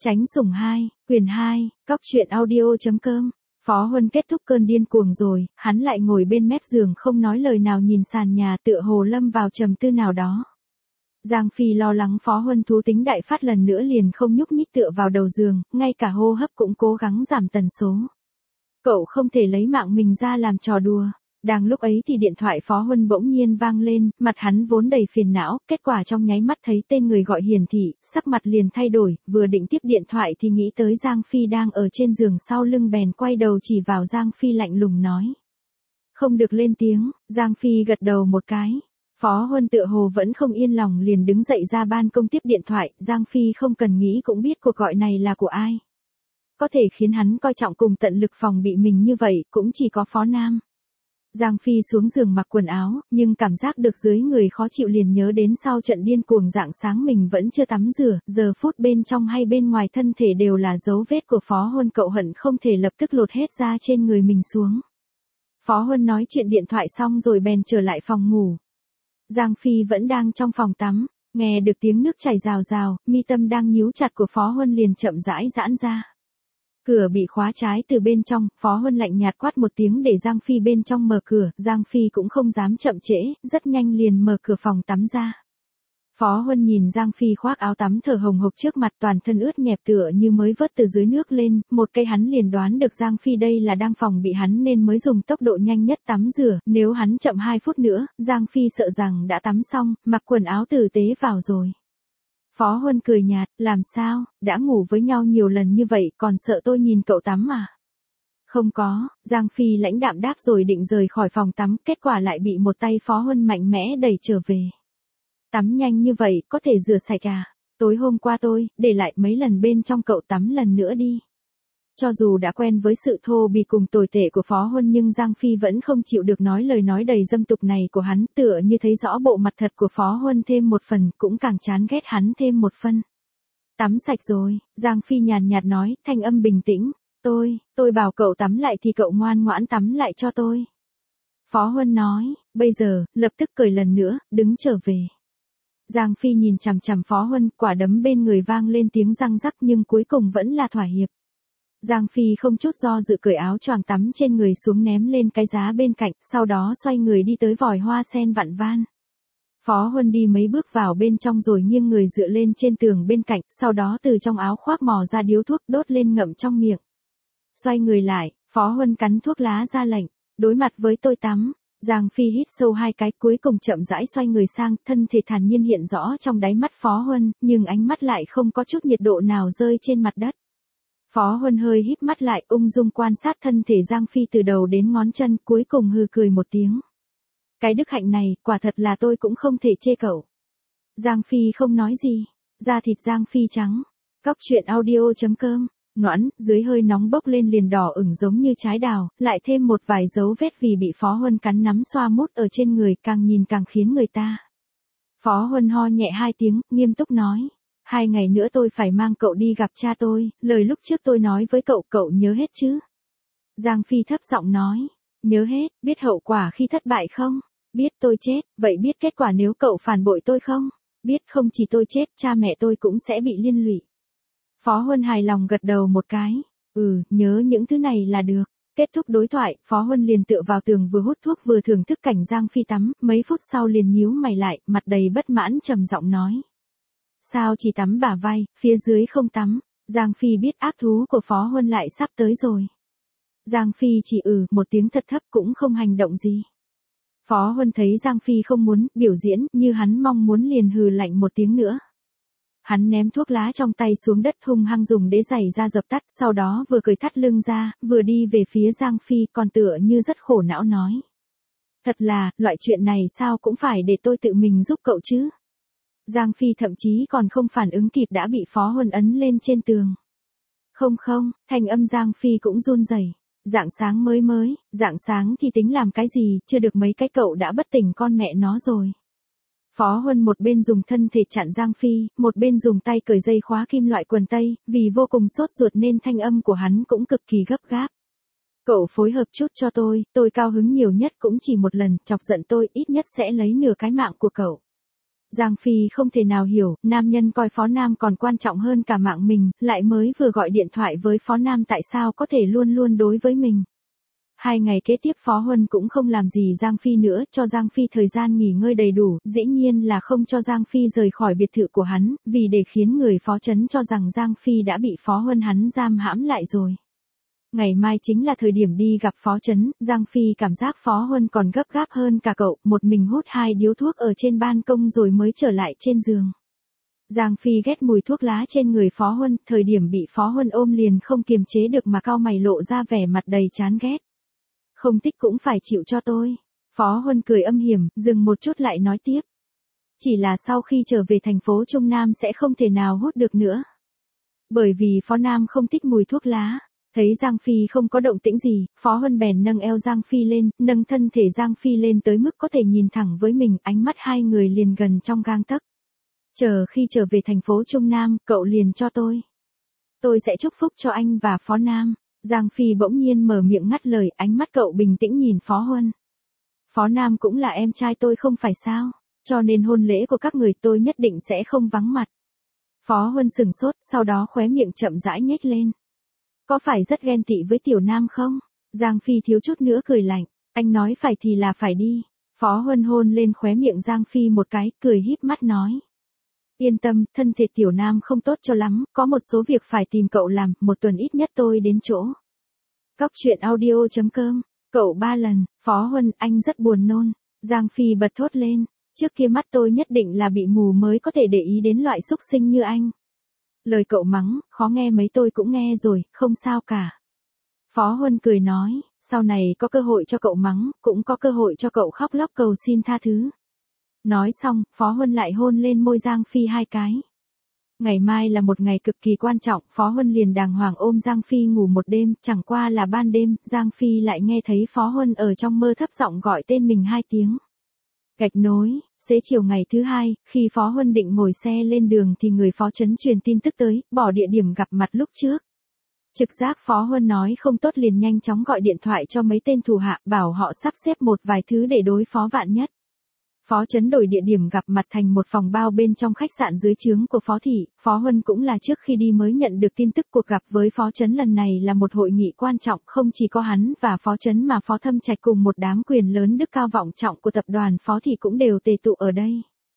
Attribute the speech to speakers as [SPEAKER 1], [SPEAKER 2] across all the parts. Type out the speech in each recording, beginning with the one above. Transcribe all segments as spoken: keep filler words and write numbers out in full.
[SPEAKER 1] Tránh sủng hai, quyền hai, cóc truyện audio.com. Phó Huân kết thúc cơn điên cuồng rồi, hắn lại ngồi bên mép giường không nói lời nào nhìn sàn nhà tựa hồ lâm vào trầm tư nào đó. Giang Phi lo lắng Phó Huân thú tính đại phát lần nữa liền không nhúc nhích tựa vào đầu giường, ngay cả hô hấp cũng cố gắng giảm tần số. Cậu không thể lấy mạng mình ra làm trò đùa. Đang lúc ấy thì điện thoại Phó Huân bỗng nhiên vang lên, mặt hắn vốn đầy phiền não, kết quả trong nháy mắt thấy tên người gọi hiển thị, sắc mặt liền thay đổi, vừa định tiếp điện thoại thì nghĩ tới Giang Phi đang ở trên giường sau lưng bèn quay đầu chỉ vào Giang Phi lạnh lùng nói. Không được lên tiếng, Giang Phi gật đầu một cái. Phó Huân tựa hồ vẫn không yên lòng liền đứng dậy ra ban công tiếp điện thoại, Giang Phi không cần nghĩ cũng biết cuộc gọi này là của ai. Có thể khiến hắn coi trọng cùng tận lực phòng bị mình như vậy, cũng chỉ có Phó Nam. Giang Phi xuống giường mặc quần áo, nhưng cảm giác được dưới người khó chịu liền nhớ đến sau trận điên cuồng rạng sáng mình vẫn chưa tắm rửa, giờ phút bên trong hay bên ngoài thân thể đều là dấu vết của Phó Huân, cậu hận không thể lập tức lột hết da trên người mình xuống. Phó Huân nói chuyện điện thoại xong rồi bèn trở lại phòng ngủ. Giang Phi vẫn đang trong phòng tắm, nghe được tiếng nước chảy rào rào, mi tâm đang nhíu chặt của Phó Huân liền chậm rãi giãn ra. Cửa bị khóa trái từ bên trong, Phó Huân lạnh nhạt quát một tiếng để Giang Phi bên trong mở cửa, Giang Phi cũng không dám chậm trễ, rất nhanh liền mở cửa phòng tắm ra. Phó Huân nhìn Giang Phi khoác áo tắm thở hồng hộc trước mặt toàn thân ướt nhẹp tựa như mới vớt từ dưới nước lên, một cây hắn liền đoán được Giang Phi đây là đang phòng bị hắn nên mới dùng tốc độ nhanh nhất tắm rửa, nếu hắn chậm hai phút nữa, Giang Phi sợ rằng đã tắm xong, mặc quần áo tử tế vào rồi. Phó Huân cười nhạt, làm sao, đã ngủ với nhau nhiều lần như vậy còn sợ tôi nhìn cậu tắm à? Không có, Giang Phi lãnh đạm đáp rồi định rời khỏi phòng tắm, kết quả lại bị một tay Phó Huân mạnh mẽ đẩy trở về. Tắm nhanh như vậy, có thể rửa sạch à? Tối hôm qua tôi, để lại mấy lần bên trong cậu tắm lần nữa đi. Cho dù đã quen với sự thô bỉ cùng tồi tệ của Phó Huân nhưng Giang Phi vẫn không chịu được nói lời nói đầy dâm tục này của hắn, tựa như thấy rõ bộ mặt thật của Phó Huân thêm một phần, cũng càng chán ghét hắn thêm một phân. Tắm sạch rồi, Giang Phi nhàn nhạt nói, thanh âm bình tĩnh, tôi, tôi bảo cậu tắm lại thì cậu ngoan ngoãn tắm lại cho tôi. Phó Huân nói, bây giờ, lập tức cười lần nữa, đứng trở về. Giang Phi nhìn chằm chằm Phó Huân, quả đấm bên người vang lên tiếng răng rắc nhưng cuối cùng vẫn là thỏa hiệp. Giang Phi không chút do dự cởi áo choàng tắm trên người xuống ném lên cái giá bên cạnh, sau đó xoay người đi tới vòi hoa sen vặn van. Phó Huân đi mấy bước vào bên trong rồi nghiêng người dựa lên trên tường bên cạnh, sau đó từ trong áo khoác mò ra điếu thuốc đốt lên ngậm trong miệng. Xoay người lại, Phó Huân cắn thuốc lá ra lệnh, đối mặt với tôi tắm. Giang Phi hít sâu hai cái cuối cùng chậm rãi xoay người sang, thân thể thản nhiên hiện rõ trong đáy mắt Phó Huân, nhưng ánh mắt lại không có chút nhiệt độ nào rơi trên mặt đất. Phó Huân hơi híp mắt lại ung dung quan sát thân thể Giang Phi từ đầu đến ngón chân, cuối cùng hừ cười một tiếng. Cái đức hạnh này, quả thật là tôi cũng không thể chê cậu. Giang Phi không nói gì, da thịt Giang Phi trắng. Cóc truyện audio.com, nõn, dưới hơi nóng bốc lên liền đỏ ửng giống như trái đào, lại thêm một vài dấu vết vì bị Phó Huân cắn nắm xoa mút ở trên người, càng nhìn càng khiến người ta. Phó Huân ho nhẹ hai tiếng, nghiêm túc nói. Hai ngày nữa tôi phải mang cậu đi gặp cha tôi, lời lúc trước tôi nói với cậu, cậu nhớ hết chứ? Giang Phi thấp giọng nói, nhớ hết, biết hậu quả khi thất bại không? Biết tôi chết, vậy biết kết quả nếu cậu phản bội tôi không? Biết không chỉ tôi chết, cha mẹ tôi cũng sẽ bị liên lụy. Phó Huân hài lòng gật đầu một cái, ừ, nhớ những thứ này là được. Kết thúc đối thoại, Phó Huân liền tựa vào tường vừa hút thuốc vừa thưởng thức cảnh Giang Phi tắm, mấy phút sau liền nhíu mày lại, mặt đầy bất mãn trầm giọng nói. Sao chỉ tắm bả vai, phía dưới không tắm? Giang Phi biết ác thú của Phó Huân lại sắp tới rồi. Giang Phi chỉ ừ một tiếng thật thấp cũng không hành động gì. Phó Huân thấy Giang Phi không muốn biểu diễn như hắn mong muốn liền hừ lạnh một tiếng nữa. Hắn ném thuốc lá trong tay xuống đất hung hăng dùng đế giày ra dập tắt, sau đó vừa cười thắt lưng ra, vừa đi về phía Giang Phi còn tựa như rất khổ não nói. Thật là, loại chuyện này sao cũng phải để tôi tự mình giúp cậu chứ. Giang Phi thậm chí còn không phản ứng kịp đã bị Phó Huân ấn lên trên tường. Không không, thanh âm Giang Phi cũng run rẩy. Rạng sáng mới mới, rạng sáng thì tính làm cái gì, chưa được mấy cái cậu đã bất tỉnh con mẹ nó rồi. Phó Huân một bên dùng thân thể chặn Giang Phi, một bên dùng tay cởi dây khóa kim loại quần tây, vì vô cùng sốt ruột nên thanh âm của hắn cũng cực kỳ gấp gáp. Cậu phối hợp chút cho tôi, tôi cao hứng nhiều nhất cũng chỉ một lần, chọc giận tôi ít nhất sẽ lấy nửa cái mạng của cậu. Giang Phi không thể nào hiểu, nam nhân coi Phó Nam còn quan trọng hơn cả mạng mình, lại mới vừa gọi điện thoại với Phó Nam tại sao có thể luôn luôn đối với mình. Hai ngày kế tiếp Phó Huân cũng không làm gì Giang Phi nữa, cho Giang Phi thời gian nghỉ ngơi đầy đủ, dĩ nhiên là không cho Giang Phi rời khỏi biệt thự của hắn, vì để khiến người Phó Trấn cho rằng Giang Phi đã bị Phó Huân hắn giam hãm lại rồi. Ngày mai chính là thời điểm đi gặp Phó Trấn, Giang Phi cảm giác Phó Huân còn gấp gáp hơn cả cậu, một mình hút hai điếu thuốc ở trên ban công rồi mới trở lại trên giường. Giang Phi ghét mùi thuốc lá trên người Phó Huân, thời điểm bị Phó Huân ôm liền không kiềm chế được mà cau mày lộ ra vẻ mặt đầy chán ghét. Không thích cũng phải chịu cho tôi. Phó Huân cười âm hiểm, dừng một chút lại nói tiếp. Chỉ là sau khi trở về thành phố Trung Nam sẽ không thể nào hút được nữa. Bởi vì Phó Nam không thích mùi thuốc lá. Thấy Giang Phi không có động tĩnh gì, Phó Huân bèn nâng eo Giang Phi lên, nâng thân thể Giang Phi lên tới mức có thể nhìn thẳng với mình, ánh mắt hai người liền gần trong gang tấc. Chờ khi trở về thành phố Trung Nam, cậu liền cho tôi. Tôi sẽ chúc phúc cho anh và Phó Nam. Giang Phi bỗng nhiên mở miệng ngắt lời, ánh mắt cậu bình tĩnh nhìn Phó Huân. Phó Nam cũng là em trai tôi không phải sao, cho nên hôn lễ của các người tôi nhất định sẽ không vắng mặt. Phó Huân sừng sốt, sau đó khóe miệng chậm rãi nhếch lên. Có phải rất ghen tị với Tiểu Nam không? Giang Phi thiếu chút nữa cười lạnh, anh nói phải thì là phải đi. Phó Huân hôn lên khóe miệng Giang Phi một cái, cười híp mắt nói. Yên tâm, thân thể Tiểu Nam không tốt cho lắm, có một số việc phải tìm cậu làm, một tuần ít nhất tôi đến chỗ. Cóc truyện audio chấm com, cậu ba lần, Phó Huân, anh rất buồn nôn. Giang Phi bật thốt lên, trước kia mắt tôi nhất định là bị mù mới có thể để ý đến loại xúc sinh như anh. Lời cậu mắng, khó nghe mấy tôi cũng nghe rồi, không sao cả. Phó Huân cười nói, sau này có cơ hội cho cậu mắng, cũng có cơ hội cho cậu khóc lóc cầu xin tha thứ. Nói xong, Phó Huân lại hôn lên môi Giang Phi hai cái. Ngày mai là một ngày cực kỳ quan trọng, Phó Huân liền đàng hoàng ôm Giang Phi ngủ một đêm, chẳng qua là ban đêm, Giang Phi lại nghe thấy Phó Huân ở trong mơ thấp giọng gọi tên mình hai tiếng. Gạch nối, xế chiều ngày thứ hai, khi Phó Huân định ngồi xe lên đường thì người Phó Trấn truyền tin tức tới, bỏ địa điểm gặp mặt lúc trước. Trực giác Phó Huân nói không tốt liền nhanh chóng gọi điện thoại cho mấy tên thủ hạ, bảo họ sắp xếp một vài thứ để đối phó vạn nhất. Phó Trấn đổi địa điểm gặp mặt thành một phòng bao bên trong khách sạn dưới trướng của Phó Thị, Phó Huân cũng là trước khi đi mới nhận được tin tức cuộc gặp với Phó Trấn lần này là một hội nghị quan trọng, không chỉ có hắn và Phó Trấn mà Phó Thâm Trạch cùng một đám quyền lớn đức cao vọng trọng của tập đoàn Phó Thị cũng đều tề tụ ở đây.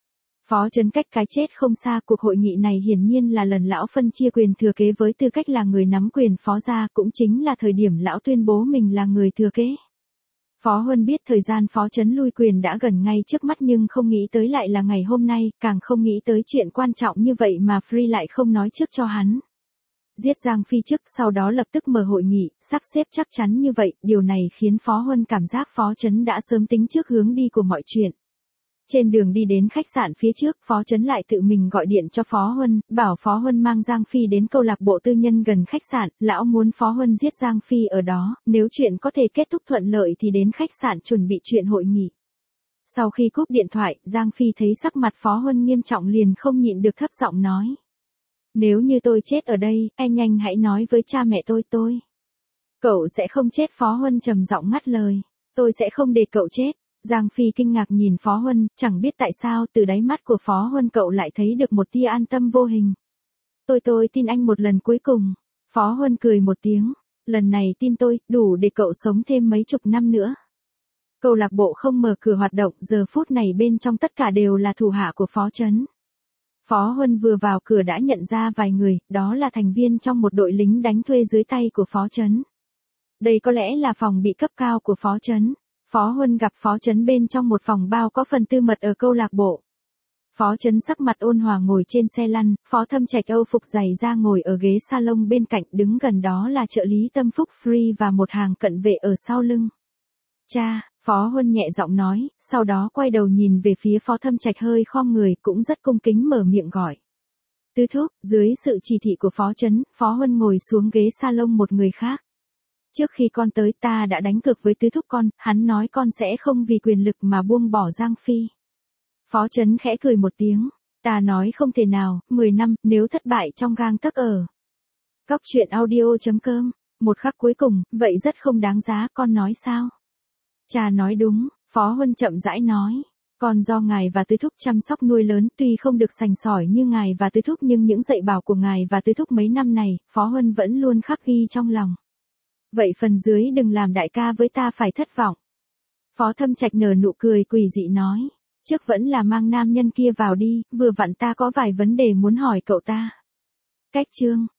[SPEAKER 1] Phó Trấn cách cái chết không xa, cuộc hội nghị này hiển nhiên là lần lão phân chia quyền thừa kế với tư cách là người nắm quyền Phó gia, cũng chính là thời điểm lão tuyên bố mình là người thừa kế. Phó Huân biết thời gian Phó Trấn lui quyền đã gần ngay trước mắt nhưng không nghĩ tới lại là ngày hôm nay, càng không nghĩ tới chuyện quan trọng như vậy mà Free lại không nói trước cho hắn. Giết Giang Phi trước, sau đó lập tức mở hội nghị, sắp xếp chắc chắn như vậy, điều này khiến Phó Huân cảm giác Phó Trấn đã sớm tính trước hướng đi của mọi chuyện. Trên đường đi đến khách sạn phía trước, Phó Trấn lại tự mình gọi điện cho Phó Huân, bảo Phó Huân mang Giang Phi đến câu lạc bộ tư nhân gần khách sạn, lão muốn Phó Huân giết Giang Phi ở đó, nếu chuyện có thể kết thúc thuận lợi thì đến khách sạn chuẩn bị chuyện hội nghị. Sau khi cúp điện thoại, Giang Phi thấy sắc mặt Phó Huân nghiêm trọng liền không nhịn được thấp giọng nói. Nếu như tôi chết ở đây, em nhanh hãy nói với cha mẹ tôi tôi. Cậu sẽ không chết, Phó Huân trầm giọng ngắt lời. Tôi sẽ không để cậu chết. Giang Phi kinh ngạc nhìn Phó Huân, chẳng biết tại sao từ đáy mắt của Phó Huân cậu lại thấy được một tia an tâm vô hình. Tôi tôi tin anh một lần cuối cùng. Phó Huân cười một tiếng. Lần này tin tôi, đủ để cậu sống thêm mấy chục năm nữa. Câu lạc bộ không mở cửa hoạt động, giờ phút này bên trong tất cả đều là thủ hạ của Phó Trấn. Phó Huân vừa vào cửa đã nhận ra vài người, đó là thành viên trong một đội lính đánh thuê dưới tay của Phó Trấn. Đây có lẽ là phòng bị cấp cao của Phó Trấn. Phó Huân gặp Phó Trấn bên trong một phòng bao có phần tư mật ở câu lạc bộ. Phó Trấn sắc mặt ôn hòa ngồi trên xe lăn, Phó Thâm Trạch Âu phục giày ra ngồi ở ghế salon bên cạnh, đứng gần đó là trợ lý Tâm Phúc Free và một hàng cận vệ ở sau lưng. Cha, Phó Huân nhẹ giọng nói, sau đó quay đầu nhìn về phía Phó Thâm Trạch hơi khom người, cũng rất cung kính mở miệng gọi. Tứ thúc, dưới sự chỉ thị của Phó Trấn, Phó Huân ngồi xuống ghế salon một người khác. Trước khi con tới ta đã đánh cược với tứ thúc con, hắn nói con sẽ không vì quyền lực mà buông bỏ Giang Phi. Phó Trấn khẽ cười một tiếng, ta nói không thể nào, mười năm, nếu thất bại trong gang tấc ở. Cóc truyện audio chấm com, một khắc cuối cùng, vậy rất không đáng giá, con nói sao? Cha nói đúng, Phó Huân chậm rãi nói. Con do ngài và tứ thúc chăm sóc nuôi lớn, tuy không được sành sỏi như ngài và tứ thúc nhưng những dạy bảo của ngài và tứ thúc mấy năm này, Phó Huân vẫn luôn khắc ghi trong lòng. Vậy phần dưới đừng làm đại ca với ta phải thất vọng. Phó Thâm Trạch nở nụ cười quỷ dị nói. Trước vẫn là mang nam nhân kia vào đi, vừa vặn ta có vài vấn đề muốn hỏi cậu ta. Cách chương